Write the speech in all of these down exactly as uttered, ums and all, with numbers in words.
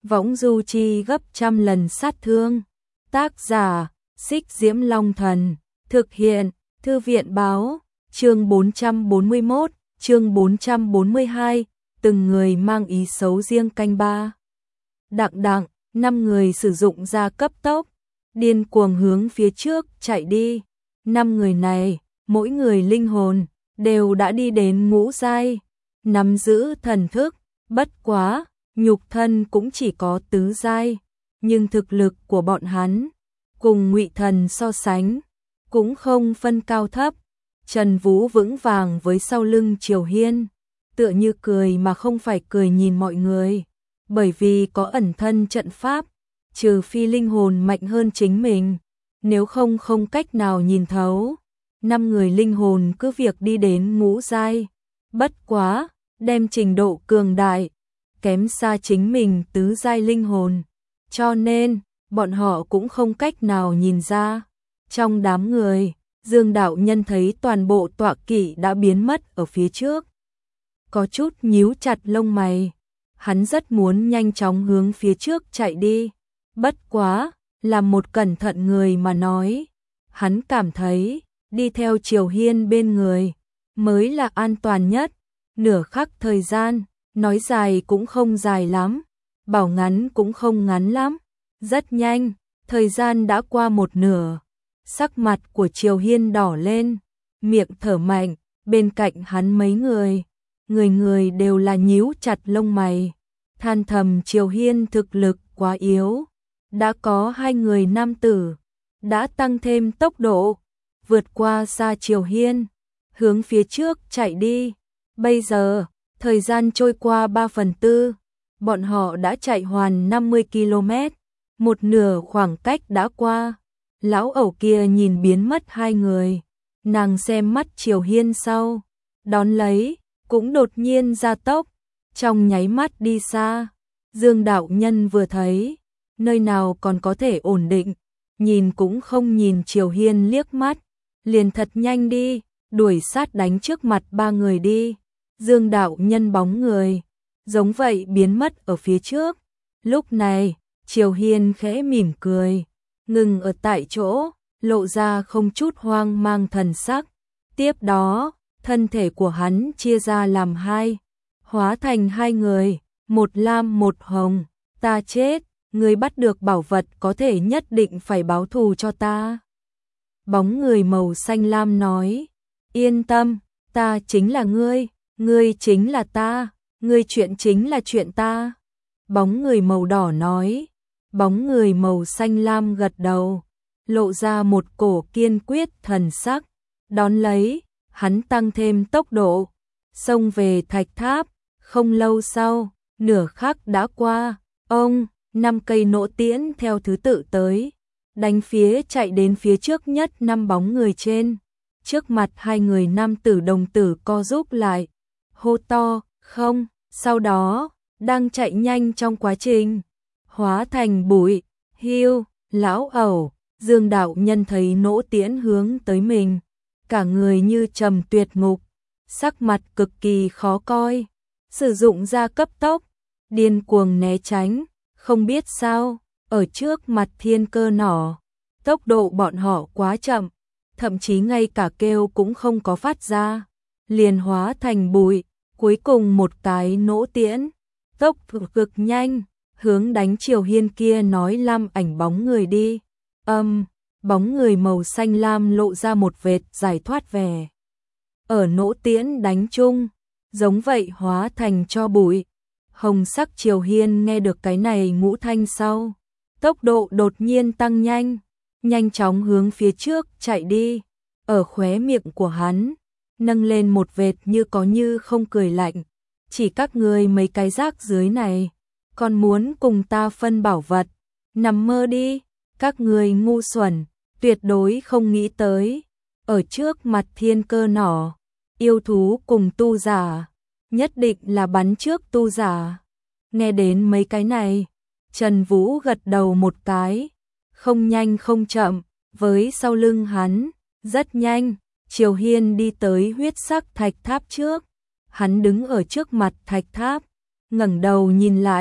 võng du chi gấp trăm lần sát thương. Tác giả, Xích Diễm Long Thần, thực hiện, Thư viện báo, chương bốn trăm bốn mươi mốt, chương bốn trăm bốn mươi hai, từng người mang ý xấu riêng canh ba. Đặng đặng, năm người sử dụng ra cấp tốc, điên cuồng hướng phía trước chạy đi. Năm người này, mỗi người linh hồn, đều đã đi đến ngũ giai, nắm giữ thần thức, bất quá, nhục thân cũng chỉ có tứ giai, nhưng thực lực của bọn hắn, cùng Ngụy Thần so sánh, cũng không phân cao thấp. Trần Vũ vững vàng với sau lưng Triều Hiên, tựa như cười mà không phải cười nhìn mọi người, bởi vì có ẩn thân trận pháp, trừ phi linh hồn mạnh hơn chính mình, nếu không không cách nào nhìn thấu. Năm người linh hồn cứ việc đi đến ngũ giai, bất quá, đem trình độ cường đại, kém xa chính mình tứ giai linh hồn, cho nên, bọn họ cũng không cách nào nhìn ra. Trong đám người, Dương đạo nhân thấy toàn bộ tọa kỵ đã biến mất ở phía trước. Có chút nhíu chặt lông mày, hắn rất muốn nhanh chóng hướng phía trước chạy đi, bất quá, là một cẩn thận người mà nói, hắn cảm thấy, đi theo Triều Hiên bên người, mới là an toàn nhất. Nửa khắc thời gian, nói dài cũng không dài lắm, bảo ngắn cũng không ngắn lắm. Rất nhanh, thời gian đã qua một nửa, sắc mặt của Triều Hiên đỏ lên, miệng thở mạnh, bên cạnh hắn mấy người, người người đều là nhíu chặt lông mày, than thầm Triều Hiên thực lực quá yếu. Đã có hai người nam tử, đã tăng thêm tốc độ, vượt qua xa Triều Hiên, hướng phía trước chạy đi. Bây giờ, thời gian trôi qua ba phần tư, bọn họ đã chạy hoàn năm mươi ki lô mét, một nửa khoảng cách đã qua. Lão ẩu kia nhìn biến mất hai người, nàng xem mắt Triều Hiên sau, đón lấy, cũng đột nhiên ra tốc, trong nháy mắt đi xa. Dương đạo nhân vừa thấy, nơi nào còn có thể ổn định, nhìn cũng không nhìn Triều Hiên liếc mắt, liền thật nhanh đi, đuổi sát đánh trước mặt ba người đi. Dương đạo nhân bóng người, giống vậy biến mất ở phía trước. Lúc này, Triều Hiên khẽ mỉm cười, ngừng ở tại chỗ, lộ ra không chút hoang mang thần sắc. Tiếp đó, thân thể của hắn chia ra làm hai, hóa thành hai người, một lam một hồng. Ta chết, người bắt được bảo vật có thể nhất định phải báo thù cho ta. Bóng người màu xanh lam nói, yên tâm, ta chính là ngươi, ngươi chính là ta, ngươi chuyện chính là chuyện ta. Bóng người màu đỏ nói, bóng người màu xanh lam gật đầu, lộ ra một cổ kiên quyết thần sắc, đón lấy, hắn tăng thêm tốc độ, xông về thạch tháp. Không lâu sau, nửa khắc đã qua, ông, năm cây nỗ tiễn theo thứ tự tới, đánh phía chạy đến phía trước nhất năm bóng người trên. Trước mặt hai người nam tử đồng tử co rúm lại, hô to, không, sau đó, đang chạy nhanh trong quá trình, hóa thành bụi. Hiu, lão ẩu, Dương đạo nhân thấy nỗ tiễn hướng tới mình, cả người như trầm tuyệt ngục, sắc mặt cực kỳ khó coi, sử dụng ra cấp tốc, điên cuồng né tránh. Không biết sao, ở trước mặt thiên cơ nỏ, tốc độ bọn họ quá chậm, thậm chí ngay cả kêu cũng không có phát ra, liền hóa thành bụi. Cuối cùng một cái nỗ tiễn, tốc cực nhanh, hướng đánh Triều Hiên kia nói lam ảnh bóng người đi. Âm, um, bóng người màu xanh lam lộ ra một vệt giải thoát vẻ. Ở nỗ tiễn đánh chung, giống vậy hóa thành cho bụi. Hồng sắc Triều Hiên nghe được cái này ngũ thanh sau, tốc độ đột nhiên tăng nhanh, nhanh chóng hướng phía trước chạy đi. Ở khóe miệng của hắn, nâng lên một vệt như có như không cười lạnh. Chỉ các ngươi mấy cái rác dưới này, còn muốn cùng ta phân bảo vật, nằm mơ đi, các ngươi ngu xuẩn, tuyệt đối không nghĩ tới. Ở trước mặt thiên cơ nỏ, yêu thú cùng tu giả, nhất định là bắn trước tu giả. Nghe đến mấy cái này, Trần Vũ gật đầu một cái, không nhanh không chậm, với sau lưng hắn, rất nhanh, Triều Hiên đi tới huyết sắc thạch tháp trước. Hắn đứng ở trước mặt thạch tháp, ngẩng đầu nhìn lại,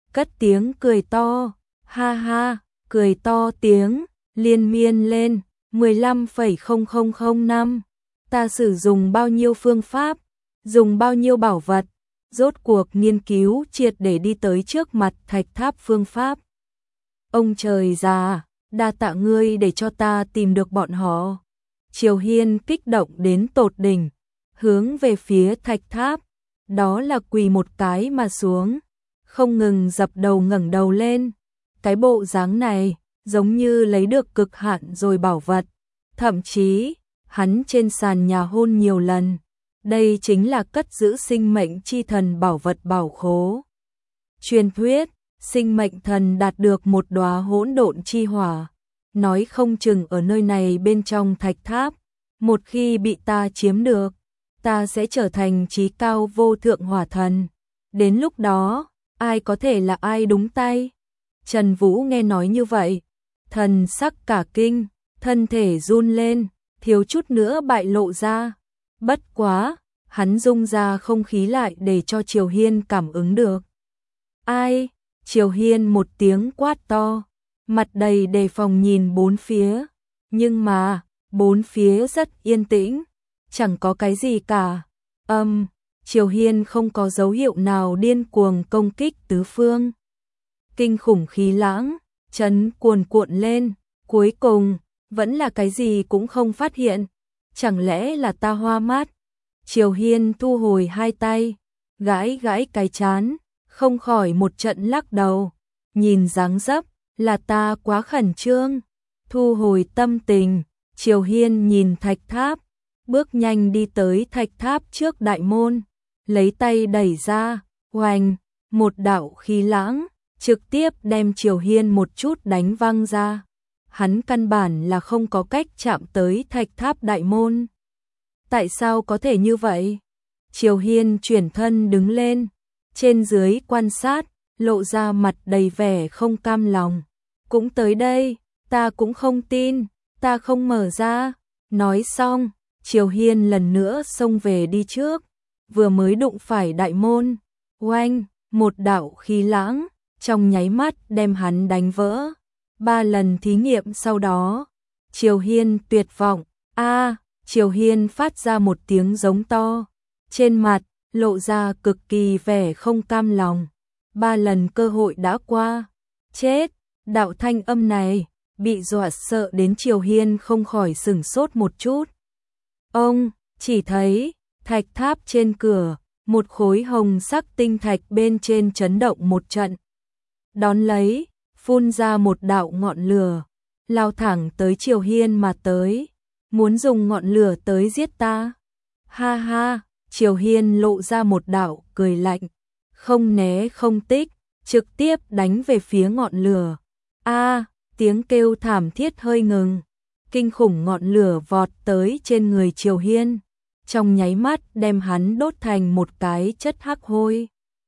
cất tiếng cười to, ha ha, cười to tiếng, liên miên lên, mười lăm phẩy không không không năm, ta sử dụng bao nhiêu phương pháp, dùng bao nhiêu bảo vật, rốt cuộc nghiên cứu triệt để đi tới trước mặt thạch tháp phương pháp. Ông trời già, đa tạ ngươi để cho ta tìm được bọn họ. Triều Hiên kích động đến tột đỉnh, hướng về phía thạch tháp, đó là quỳ một cái mà xuống, không ngừng dập đầu ngẩng đầu lên. Cái bộ dáng này, giống như lấy được cực hạn rồi bảo vật, thậm chí, hắn trên sàn nhà hôn nhiều lần. Đây chính là cất giữ sinh mệnh chi thần bảo vật bảo khố. Truyền thuyết, sinh mệnh thần đạt được một đóa hỗn độn chi hỏa, nói không chừng ở nơi này bên trong thạch tháp, một khi bị ta chiếm được, ta sẽ trở thành chí cao vô thượng hỏa thần. Đến lúc đó, ai có thể là ai đúng tay? Trần Vũ nghe nói như vậy, thần sắc cả kinh, thân thể run lên, thiếu chút nữa bại lộ ra. Bất quá, hắn dung ra không khí lại để cho Triều Hiên cảm ứng được. Ai? Triều Hiên một tiếng quát to, mặt đầy đề phòng nhìn bốn phía, nhưng mà, bốn phía rất yên tĩnh, chẳng có cái gì cả. Âm, um, Triều Hiên không có dấu hiệu nào điên cuồng công kích tứ phương. Kinh khủng khí lãng, chấn cuồn cuộn lên, cuối cùng, vẫn là cái gì cũng không phát hiện. Chẳng lẽ là ta hoa mắt? Triều Hiên thu hồi hai tay, gãi gãi cái chán, không khỏi một trận lắc đầu. Nhìn dáng dấp, là ta quá khẩn trương. Thu hồi tâm tình, Triều Hiên nhìn thạch tháp, bước nhanh đi tới thạch tháp trước đại môn, lấy tay đẩy ra, oành, một đạo khí lãng, trực tiếp đem Triều Hiên một chút đánh văng ra. Hắn căn bản là không có cách chạm tới thạch tháp đại môn. Tại sao có thể như vậy? Triều Hiên chuyển thân đứng lên, trên dưới quan sát, lộ ra mặt đầy vẻ không cam lòng. Cũng tới đây, ta cũng không tin, ta không mở ra. Nói xong, Triều Hiên lần nữa xông về đi trước, vừa mới đụng phải đại môn, oanh, một đạo khí lãng, trong nháy mắt đem hắn đánh vỡ. Ba lần thí nghiệm sau đó, Triều Hiên tuyệt vọng, a, Triều Hiên phát ra một tiếng giống to, trên mặt lộ ra cực kỳ vẻ không cam lòng. Ba lần cơ hội đã qua, chết, đạo thanh âm này, bị dọa sợ đến Triều Hiên không khỏi sửng sốt một chút. Ông, chỉ thấy, thạch tháp trên cửa, một khối hồng sắc tinh thạch bên trên chấn động một trận. Đón lấy, phun ra một đạo ngọn lửa, lao thẳng tới Triều Hiên mà tới, muốn dùng ngọn lửa tới giết ta. Ha ha, Triều Hiên lộ ra một đạo cười lạnh, không né không tích, trực tiếp đánh về phía ngọn lửa. A, tiếng kêu thảm thiết hơi ngừng, kinh khủng ngọn lửa vọt tới trên người Triều Hiên, trong nháy mắt đem hắn đốt thành một cái chất hắc hôi.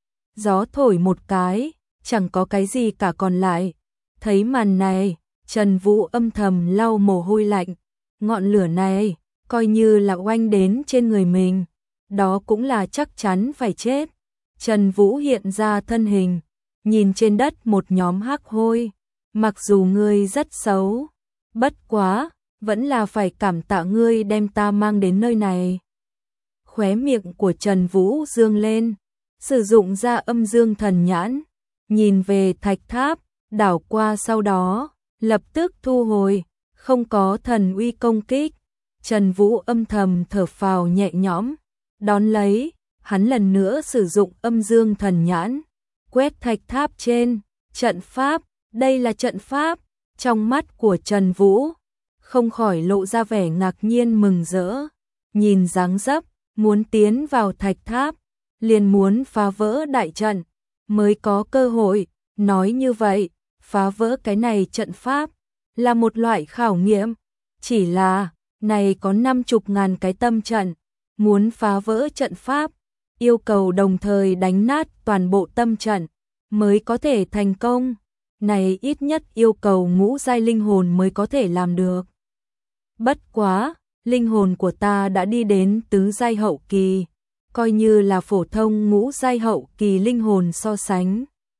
Gió thổi một cái, chẳng có cái gì cả còn lại. Thấy màn này, Trần Vũ âm thầm lau mồ hôi lạnh, ngọn lửa này, coi như là oanh đến trên người mình, đó cũng là chắc chắn phải chết. Trần Vũ hiện ra thân hình, nhìn trên đất một nhóm hắc hôi, mặc dù ngươi rất xấu, bất quá, vẫn là phải cảm tạ ngươi đem ta mang đến nơi này. Khóe miệng của Trần Vũ dương lên, sử dụng ra âm dương thần nhãn, nhìn về thạch tháp, đảo qua sau đó, lập tức thu hồi, không có thần uy công kích. Trần Vũ âm thầm thở phào nhẹ nhõm, đón lấy, hắn lần nữa sử dụng âm dương thần nhãn, quét thạch tháp trên, trận pháp, đây là trận pháp. Trong mắt của Trần Vũ, không khỏi lộ ra vẻ ngạc nhiên mừng rỡ, nhìn dáng dấp, muốn tiến vào thạch tháp, liền muốn phá vỡ đại trận, mới có cơ hội. Nói như vậy, phá vỡ cái này trận pháp, là một loại khảo nghiệm, chỉ là, này có năm chục ngàn cái tâm trận, muốn phá vỡ trận pháp, yêu cầu đồng thời đánh nát toàn bộ tâm trận, mới có thể thành công, này ít nhất yêu cầu ngũ giai linh hồn mới có thể làm được. Bất quá, linh hồn của ta đã đi đến tứ giai hậu kỳ, coi như là phổ thông ngũ giai hậu kỳ linh hồn so sánh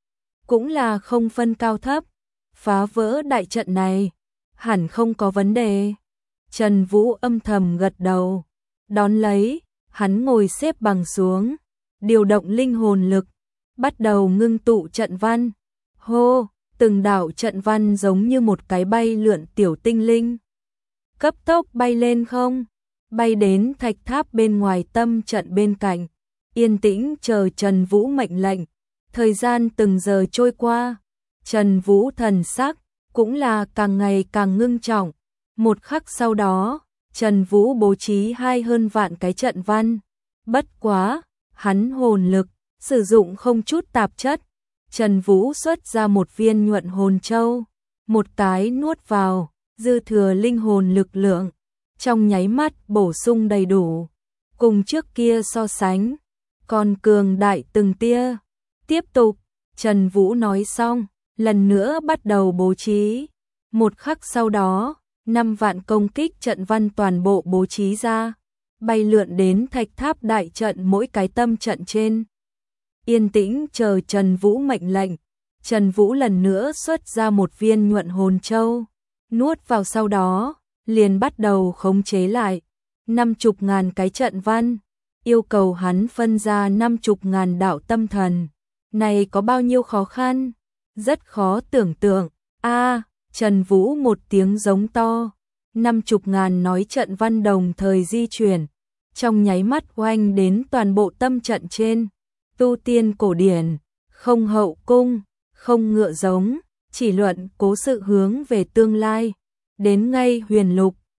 cũng là không phân cao thấp, phá vỡ đại trận này, hẳn không có vấn đề. Trần Vũ âm thầm gật đầu, đón lấy, hắn ngồi xếp bằng xuống, điều động linh hồn lực, bắt đầu ngưng tụ trận văn. Hô, từng đạo trận văn giống như một cái bay lượn tiểu tinh linh. Cấp tốc bay lên không, bay đến thạch tháp bên ngoài tâm trận bên cạnh, yên tĩnh chờ Trần Vũ mệnh lệnh. Thời gian từng giờ trôi qua, Trần Vũ thần sắc cũng là càng ngày càng ngưng trọng. Một khắc sau đó, Trần Vũ bố trí hai hơn vạn cái trận văn. Bất quá, hắn hồn lực, sử dụng không chút tạp chất. Trần Vũ xuất ra một viên nhuận hồn châu, một cái nuốt vào, dư thừa linh hồn lực lượng, trong nháy mắt bổ sung đầy đủ. Cùng trước kia so sánh, còn cường đại từng tia. Tiếp tục, Trần Vũ nói xong, lần nữa bắt đầu bố trí. Một khắc sau đó, năm vạn công kích trận văn toàn bộ bố trí ra, bay lượn đến thạch tháp đại trận mỗi cái tâm trận trên. Yên tĩnh chờ Trần Vũ mệnh lệnh. Trần Vũ lần nữa xuất ra một viên nhuận hồn châu, nuốt vào sau đó, liền bắt đầu khống chế lại. Năm chục ngàn cái trận văn, yêu cầu hắn phân ra năm chục ngàn đạo tâm thần. Này có bao nhiêu khó khăn? Rất khó tưởng tượng. A, Trần Vũ một tiếng giống to, năm chục ngàn nói trận văn đồng thời di chuyển, trong nháy mắt oanh đến toàn bộ tâm trận trên. Tu tiên cổ điển, không hậu cung, không ngựa giống, chỉ luận cố sự hướng về tương lai. Đến ngay huyền lục,